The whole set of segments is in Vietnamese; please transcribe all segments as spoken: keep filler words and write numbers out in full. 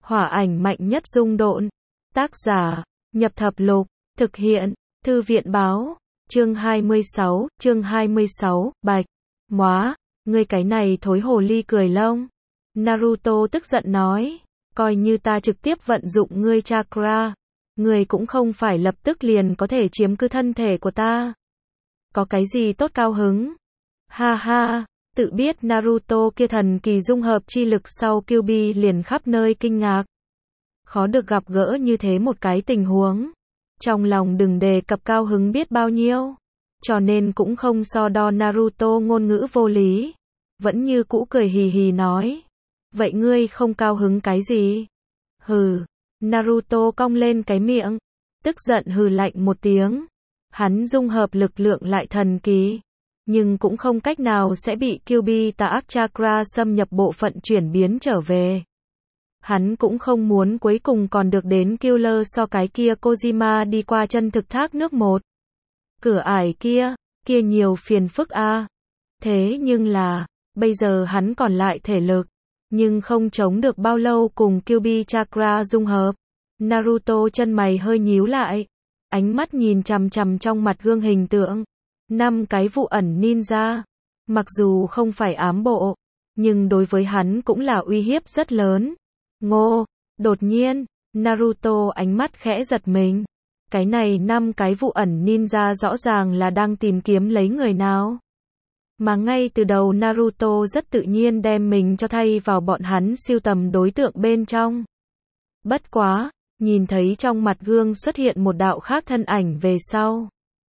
Hỏa ảnh mạnh nhất dung độn. Tác giả, Nhập Thập Lục, thực hiện, Thư viện báo, chương hai mươi sáu, chương hai mươi sáu, Bạch, móa, ngươi cái này thối hồ ly cười lông. Naruto tức giận nói, coi như ta trực tiếp vận dụng ngươi chakra, ngươi cũng không phải lập tức liền có thể chiếm cứ thân thể của ta. Có cái gì tốt cao hứng? Ha ha, tự biết Naruto kia thần kỳ dung hợp chi lực sau Kyuubi liền khắp nơi kinh ngạc. Khó được gặp gỡ như thế một cái tình huống. Trong lòng đừng đề cập cao hứng biết bao nhiêu. Cho nên cũng không so đo Naruto ngôn ngữ vô lý. Vẫn như cũ cười hì hì nói. Vậy ngươi không cao hứng cái gì? Hừ. Naruto cong lên cái miệng. Tức giận hừ lạnh một tiếng. Hắn dung hợp lực lượng lại thần kỳ. Nhưng cũng không cách nào sẽ bị Kyuubi tà ác chakra xâm nhập bộ phận chuyển biến trở về. Hắn cũng không muốn cuối cùng còn được đến Killer so cái kia Kojima đi qua chân thực thác nước một. Cửa ải kia, kia nhiều phiền phức a. À. Thế nhưng là, bây giờ hắn còn lại thể lực, nhưng không chống được bao lâu cùng Kyuubi chakra dung hợp. Naruto chân mày hơi nhíu lại, ánh mắt nhìn chằm chằm trong mặt gương hình tượng. Năm cái vụ ẩn ninja, mặc dù không phải ám bộ, nhưng đối với hắn cũng là uy hiếp rất lớn. Ngô, đột nhiên, Naruto ánh mắt khẽ giật mình. Cái này năm cái vụ ẩn ninja rõ ràng là đang tìm kiếm lấy người nào. Mà ngay từ đầu Naruto rất tự nhiên đem mình cho thay vào bọn hắn sưu tầm đối tượng bên trong. Bất quá, nhìn thấy trong mặt gương xuất hiện một đạo khác thân ảnh về sau.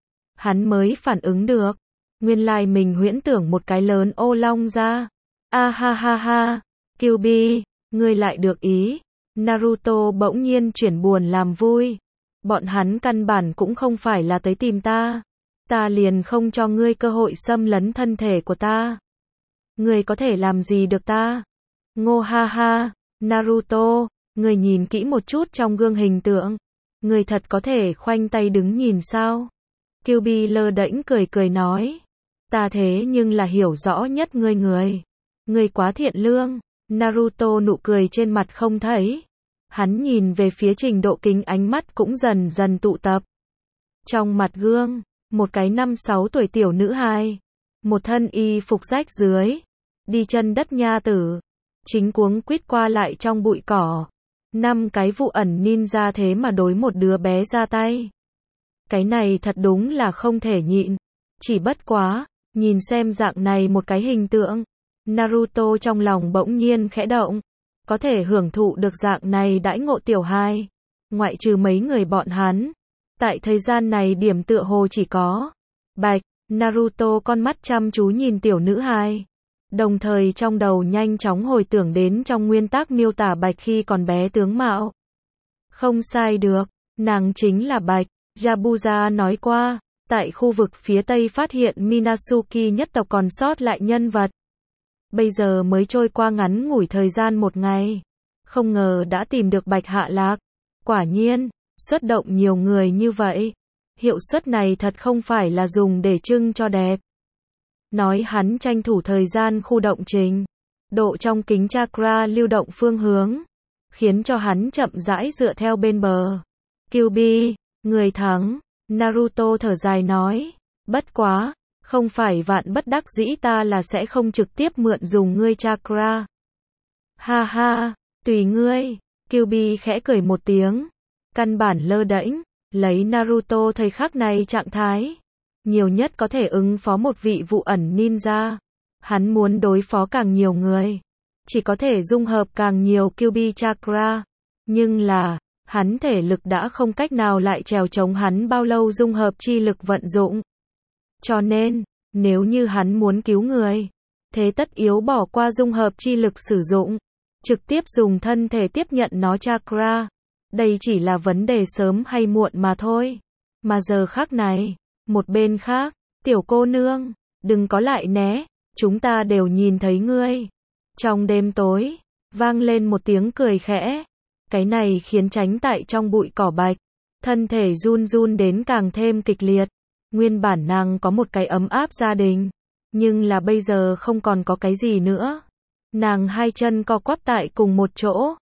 Hắn mới phản ứng được. Nguyên lai mình huyễn tưởng một cái lớn ô long ra. A ha ha ha, Kyuubi, ngươi lại được ý. Naruto bỗng nhiên chuyển buồn làm vui. Bọn hắn căn bản cũng không phải là tới tìm ta. Ta liền không cho ngươi cơ hội xâm lấn thân thể của ta. Ngươi có thể làm gì được ta? Ngô ha ha, Naruto, ngươi nhìn kỹ một chút trong gương hình tượng. Ngươi thật có thể khoanh tay đứng nhìn sao? Kyuubi lơ đễnh cười cười nói. Ta thế nhưng là hiểu rõ nhất ngươi người. Ngươi quá thiện lương. Naruto nụ cười trên mặt không thấy. Hắn nhìn về phía Trình Độ Kính ánh mắt cũng dần dần tụ tập. Trong mặt gương, một cái năm sáu tuổi tiểu nữ hài. Một thân y phục rách dưới. Đi chân đất nha tử. Chính cuống quýt qua lại trong bụi cỏ. Năm cái vụ ẩn ninja thế mà đối một đứa bé ra tay. Cái này thật đúng là không thể nhịn. Chỉ bất quá, nhìn xem dạng này một cái hình tượng. Naruto trong lòng bỗng nhiên khẽ động. Có thể hưởng thụ được dạng này đãi ngộ tiểu hai. Ngoại trừ mấy người bọn hắn. Tại thời gian này điểm tựa hồ chỉ có. Bạch, Naruto con mắt chăm chú nhìn tiểu nữ hài. Đồng thời trong đầu nhanh chóng hồi tưởng đến trong nguyên tắc miêu tả Bạch khi còn bé tướng mạo. Không sai được, nàng chính là Bạch. Yabuza nói qua, tại khu vực phía Tây phát hiện Minazuki nhất tộc còn sót lại nhân vật. Bây giờ mới trôi qua ngắn ngủi thời gian một ngày. Không ngờ đã tìm được Bạch hạ lạc. Quả nhiên, xuất động nhiều người như vậy. Hiệu suất này thật không phải là dùng để trưng cho đẹp. Nói hắn tranh thủ thời gian khu động trình. Độ trong kính chakra lưu động phương hướng. Khiến cho hắn chậm rãi dựa theo bên bờ. Kyuubi, người thắng. Naruto thở dài nói. Bất quá. Không phải vạn bất đắc dĩ ta là sẽ không trực tiếp mượn dùng ngươi chakra. Ha ha, tùy ngươi. Kyuubi khẽ cười một tiếng. Căn bản lơ đễnh, lấy Naruto thời khắc này trạng thái. Nhiều nhất có thể ứng phó một vị vụ ẩn ninja. Hắn muốn đối phó càng nhiều người. Chỉ có thể dung hợp càng nhiều Kyuubi chakra. Nhưng là, hắn thể lực đã không cách nào lại trèo chống hắn bao lâu dung hợp chi lực vận dụng. Cho nên, nếu như hắn muốn cứu người, thế tất yếu bỏ qua dung hợp chi lực sử dụng, trực tiếp dùng thân thể tiếp nhận nó chakra. Đây chỉ là vấn đề sớm hay muộn mà thôi. Mà giờ khắc này, một bên khác, tiểu cô nương, đừng có lại né, chúng ta đều nhìn thấy ngươi. Trong đêm tối, vang lên một tiếng cười khẽ. Cái này khiến tránh tại trong bụi cỏ Bạch, thân thể run run đến càng thêm kịch liệt. Nguyên bản nàng có một cái ấm áp gia đình, nhưng là bây giờ không còn có cái gì nữa. Nàng hai chân co quắp tại cùng một chỗ,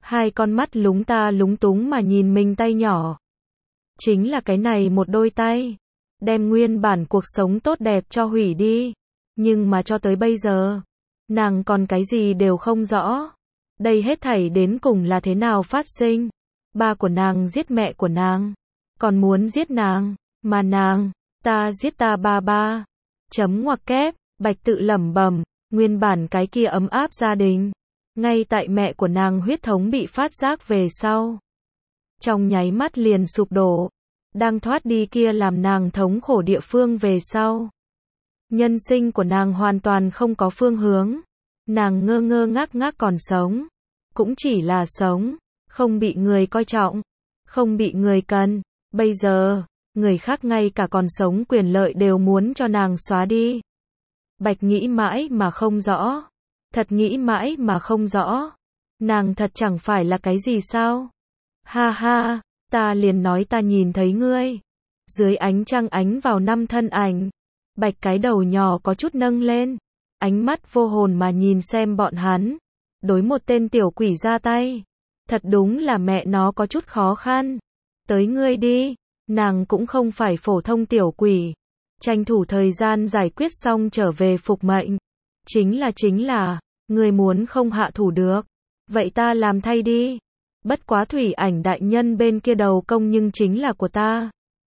Hai con mắt lúng ta lúng túng mà nhìn mình tay nhỏ. Chính là cái này một đôi tay. Đem nguyên bản cuộc sống tốt đẹp cho hủy đi. Nhưng mà cho tới bây giờ, nàng còn cái gì đều không rõ. Đây hết thảy đến cùng là thế nào phát sinh. Ba của nàng giết mẹ của nàng. Còn muốn giết nàng. Mà nàng, ta giết ta ba ba. Chấm ngoặc kép, Bạch tự lẩm bẩm, nguyên bản cái kia ấm áp gia đình. Ngay tại mẹ của nàng huyết thống bị phát giác về sau. Trong nháy mắt liền sụp đổ. Đang thoát đi kia làm nàng thống khổ địa phương về sau. Nhân sinh của nàng hoàn toàn không có phương hướng. Nàng ngơ ngơ ngác ngác còn sống. Cũng chỉ là sống. Không bị người coi trọng. Không bị người cần. Bây giờ, người khác ngay cả còn sống quyền lợi đều muốn cho nàng xóa đi. Bạch nghĩ mãi mà không rõ. Thật nghĩ mãi mà không rõ. Nàng thật chẳng phải là cái gì sao? Ha ha, ta liền nói ta nhìn thấy ngươi. Dưới ánh trăng ánh vào năm thân ảnh. Bạch cái đầu nhỏ có chút nâng lên. Ánh mắt vô hồn mà nhìn xem bọn hắn. Đối một tên tiểu quỷ ra tay. Thật đúng là mẹ nó có chút khó khăn. Tới ngươi đi. Nàng cũng không phải phổ thông tiểu quỷ. Tranh thủ thời gian giải quyết xong trở về phục mệnh. Chính là chính là, ngươi muốn không hạ thủ được. Vậy ta làm thay đi. Bất quá thủy ảnh đại nhân bên kia đầu công nhưng chính là của ta.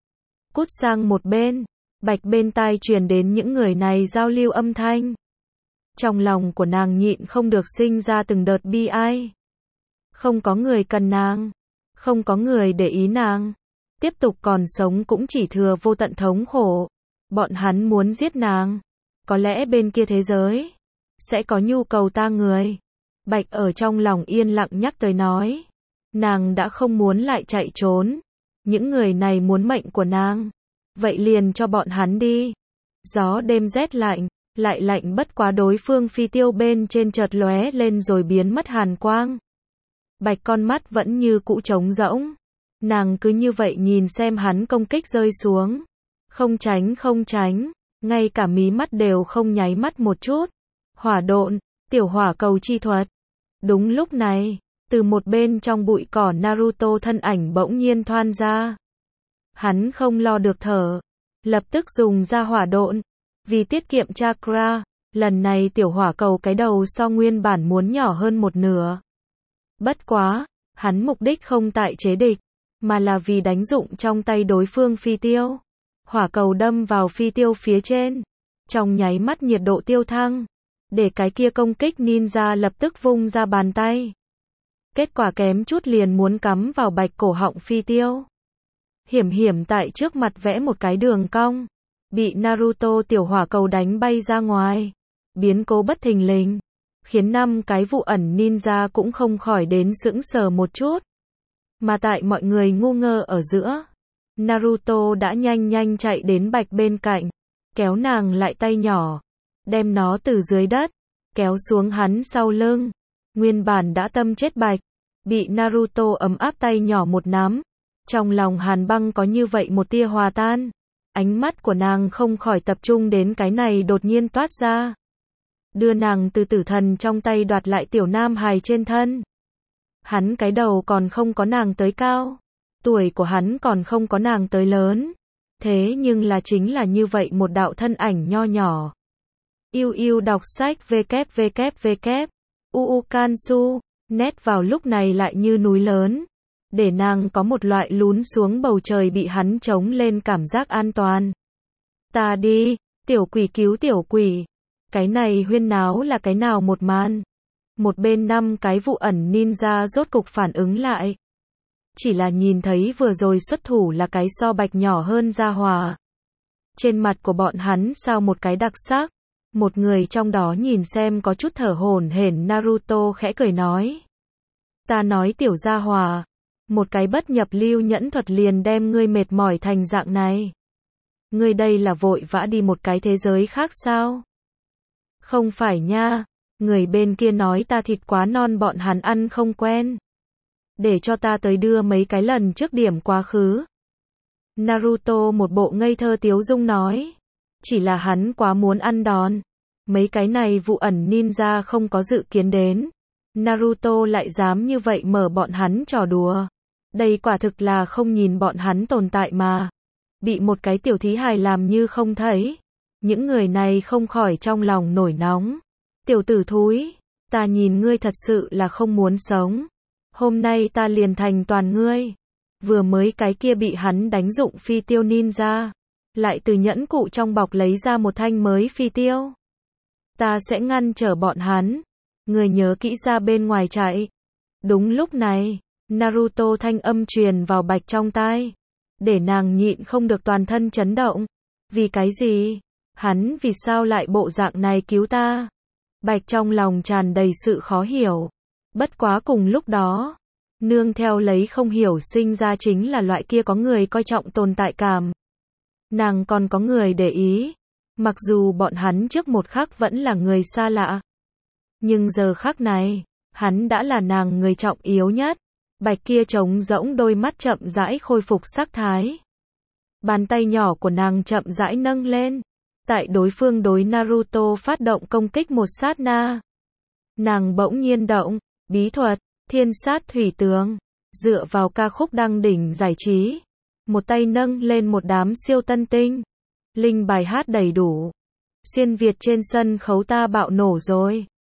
Cút sang một bên. Bạch bên tai truyền đến những người này giao lưu âm thanh. Trong lòng của nàng nhịn không được sinh ra từng đợt bi ai. Không có người cần nàng. Không có người để ý nàng. Tiếp tục còn sống cũng chỉ thừa vô tận thống khổ. Bọn hắn muốn giết nàng. Có lẽ bên kia thế giới sẽ có nhu cầu ta người. Bạch ở trong lòng yên lặng nhắc tới nói. Nàng đã không muốn lại chạy trốn. Những người này muốn mệnh của nàng. Vậy liền cho bọn hắn đi. Gió đêm rét lạnh. Lại lạnh bất quá đối phương phi tiêu bên trên chợt lóe lên rồi biến mất hàn quang. Bạch con mắt vẫn như cũ trống rỗng. Nàng cứ như vậy nhìn xem hắn công kích rơi xuống. Không tránh không tránh. Ngay cả mí mắt đều không nháy mắt một chút. Hỏa độn, tiểu hỏa cầu chi thuật. Đúng lúc này, từ một bên trong bụi cỏ Naruto thân ảnh bỗng nhiên thoăn ra. Hắn không lo được thở. Lập tức dùng ra hỏa độn. Vì tiết kiệm chakra, lần này tiểu hỏa cầu cái đầu so nguyên bản muốn nhỏ hơn một nửa. Bất quá, hắn mục đích không tại chế địch, mà là vì đánh dụng trong tay đối phương phi tiêu. Hỏa cầu đâm vào phi tiêu phía trên. Trong nháy mắt nhiệt độ tiêu thăng. Để cái kia công kích ninja lập tức vung ra bàn tay. Kết quả kém chút liền muốn cắm vào bạch cổ họng phi tiêu. Hiểm hiểm tại trước mặt vẽ một cái đường cong. Bị Naruto tiểu hỏa cầu đánh bay ra ngoài. Biến cố bất thình lình. Khiến năm cái vụ ẩn ninja cũng không khỏi đến sững sờ một chút. Mà tại mọi người ngu ngơ ở giữa. Naruto đã nhanh nhanh chạy đến Bạch bên cạnh. Kéo nàng lại tay nhỏ. Đem nó từ dưới đất. Kéo xuống hắn sau lưng. Nguyên bản đã tâm chết Bạch. Bị Naruto ấm áp tay nhỏ một nắm. Trong lòng Hàn Băng có như vậy một tia hòa tan. Ánh mắt của nàng không khỏi tập trung đến cái này đột nhiên toát ra. Đưa nàng từ tử thần trong tay đoạt lại tiểu nam hài trên thân. Hắn cái đầu còn không có nàng tới cao. Tuổi của hắn còn không có nàng tới lớn. Thế nhưng là chính là như vậy một đạo thân ảnh nho nhỏ. Yêu yêu đọc sách www. Uu Kansu. Nét vào lúc này lại như núi lớn. Để nàng có một loại lún xuống bầu trời bị hắn chống lên cảm giác an toàn. Ta đi, tiểu quỷ cứu tiểu quỷ. Cái này huyên náo là cái nào một màn. Một bên năm cái vụ ẩn ninja rốt cục phản ứng lại. Chỉ là nhìn thấy vừa rồi xuất thủ là cái so Bạch nhỏ hơn gia hòa. Trên mặt của bọn hắn sao một cái đặc sắc. Một người trong đó nhìn xem có chút thở hổn hển Naruto khẽ cười nói. Ta nói tiểu gia hòa. Một cái bất nhập lưu nhẫn thuật liền đem ngươi mệt mỏi thành dạng này. Ngươi đây là vội vã đi một cái thế giới khác sao? Không phải nha. Người bên kia nói ta thịt quá non bọn hắn ăn không quen. Để cho ta tới đưa mấy cái lần trước điểm quá khứ. Naruto một bộ ngây thơ tiếu dung nói. Chỉ là hắn quá muốn ăn đòn. Mấy cái này vụ ẩn ninja không có dự kiến đến. Naruto lại dám như vậy mở bọn hắn trò đùa. Đây quả thực là không nhìn bọn hắn tồn tại mà. Bị một cái tiểu thí hài làm như không thấy. Những người này không khỏi trong lòng nổi nóng. Tiểu tử thúi, ta nhìn ngươi thật sự là không muốn sống. Hôm nay ta liền thành toàn ngươi. Vừa mới cái kia bị hắn đánh dụng phi tiêu ninja. Lại từ nhẫn cụ trong bọc lấy ra một thanh mới phi tiêu. Ta sẽ ngăn trở bọn hắn. Người nhớ kỹ ra bên ngoài chạy. Đúng lúc này, Naruto thanh âm truyền vào Bạch trong tai. Để nàng nhịn không được toàn thân chấn động. Vì cái gì? Hắn vì sao lại bộ dạng này cứu ta? Bạch trong lòng tràn đầy sự khó hiểu. Bất quá cùng lúc đó, nương theo lấy không hiểu sinh ra chính là loại kia có người coi trọng tồn tại cảm. Nàng còn có người để ý. Mặc dù bọn hắn trước một khắc vẫn là người xa lạ. Nhưng giờ khắc này, hắn đã là nàng người trọng yếu nhất. Bạch kia trống rỗng đôi mắt chậm rãi khôi phục sắc thái. Bàn tay nhỏ của nàng chậm rãi nâng lên. Tại đối phương đối Naruto phát động công kích một sát na. Nàng bỗng nhiên động, bí thuật, thiên sát thủy tướng. Dựa vào ca khúc đăng đỉnh giải trí. Một tay nâng lên một đám siêu tân tinh. Linh bài hát đầy đủ. Xuyên Việt trên sân khấu ta bạo nổ rồi.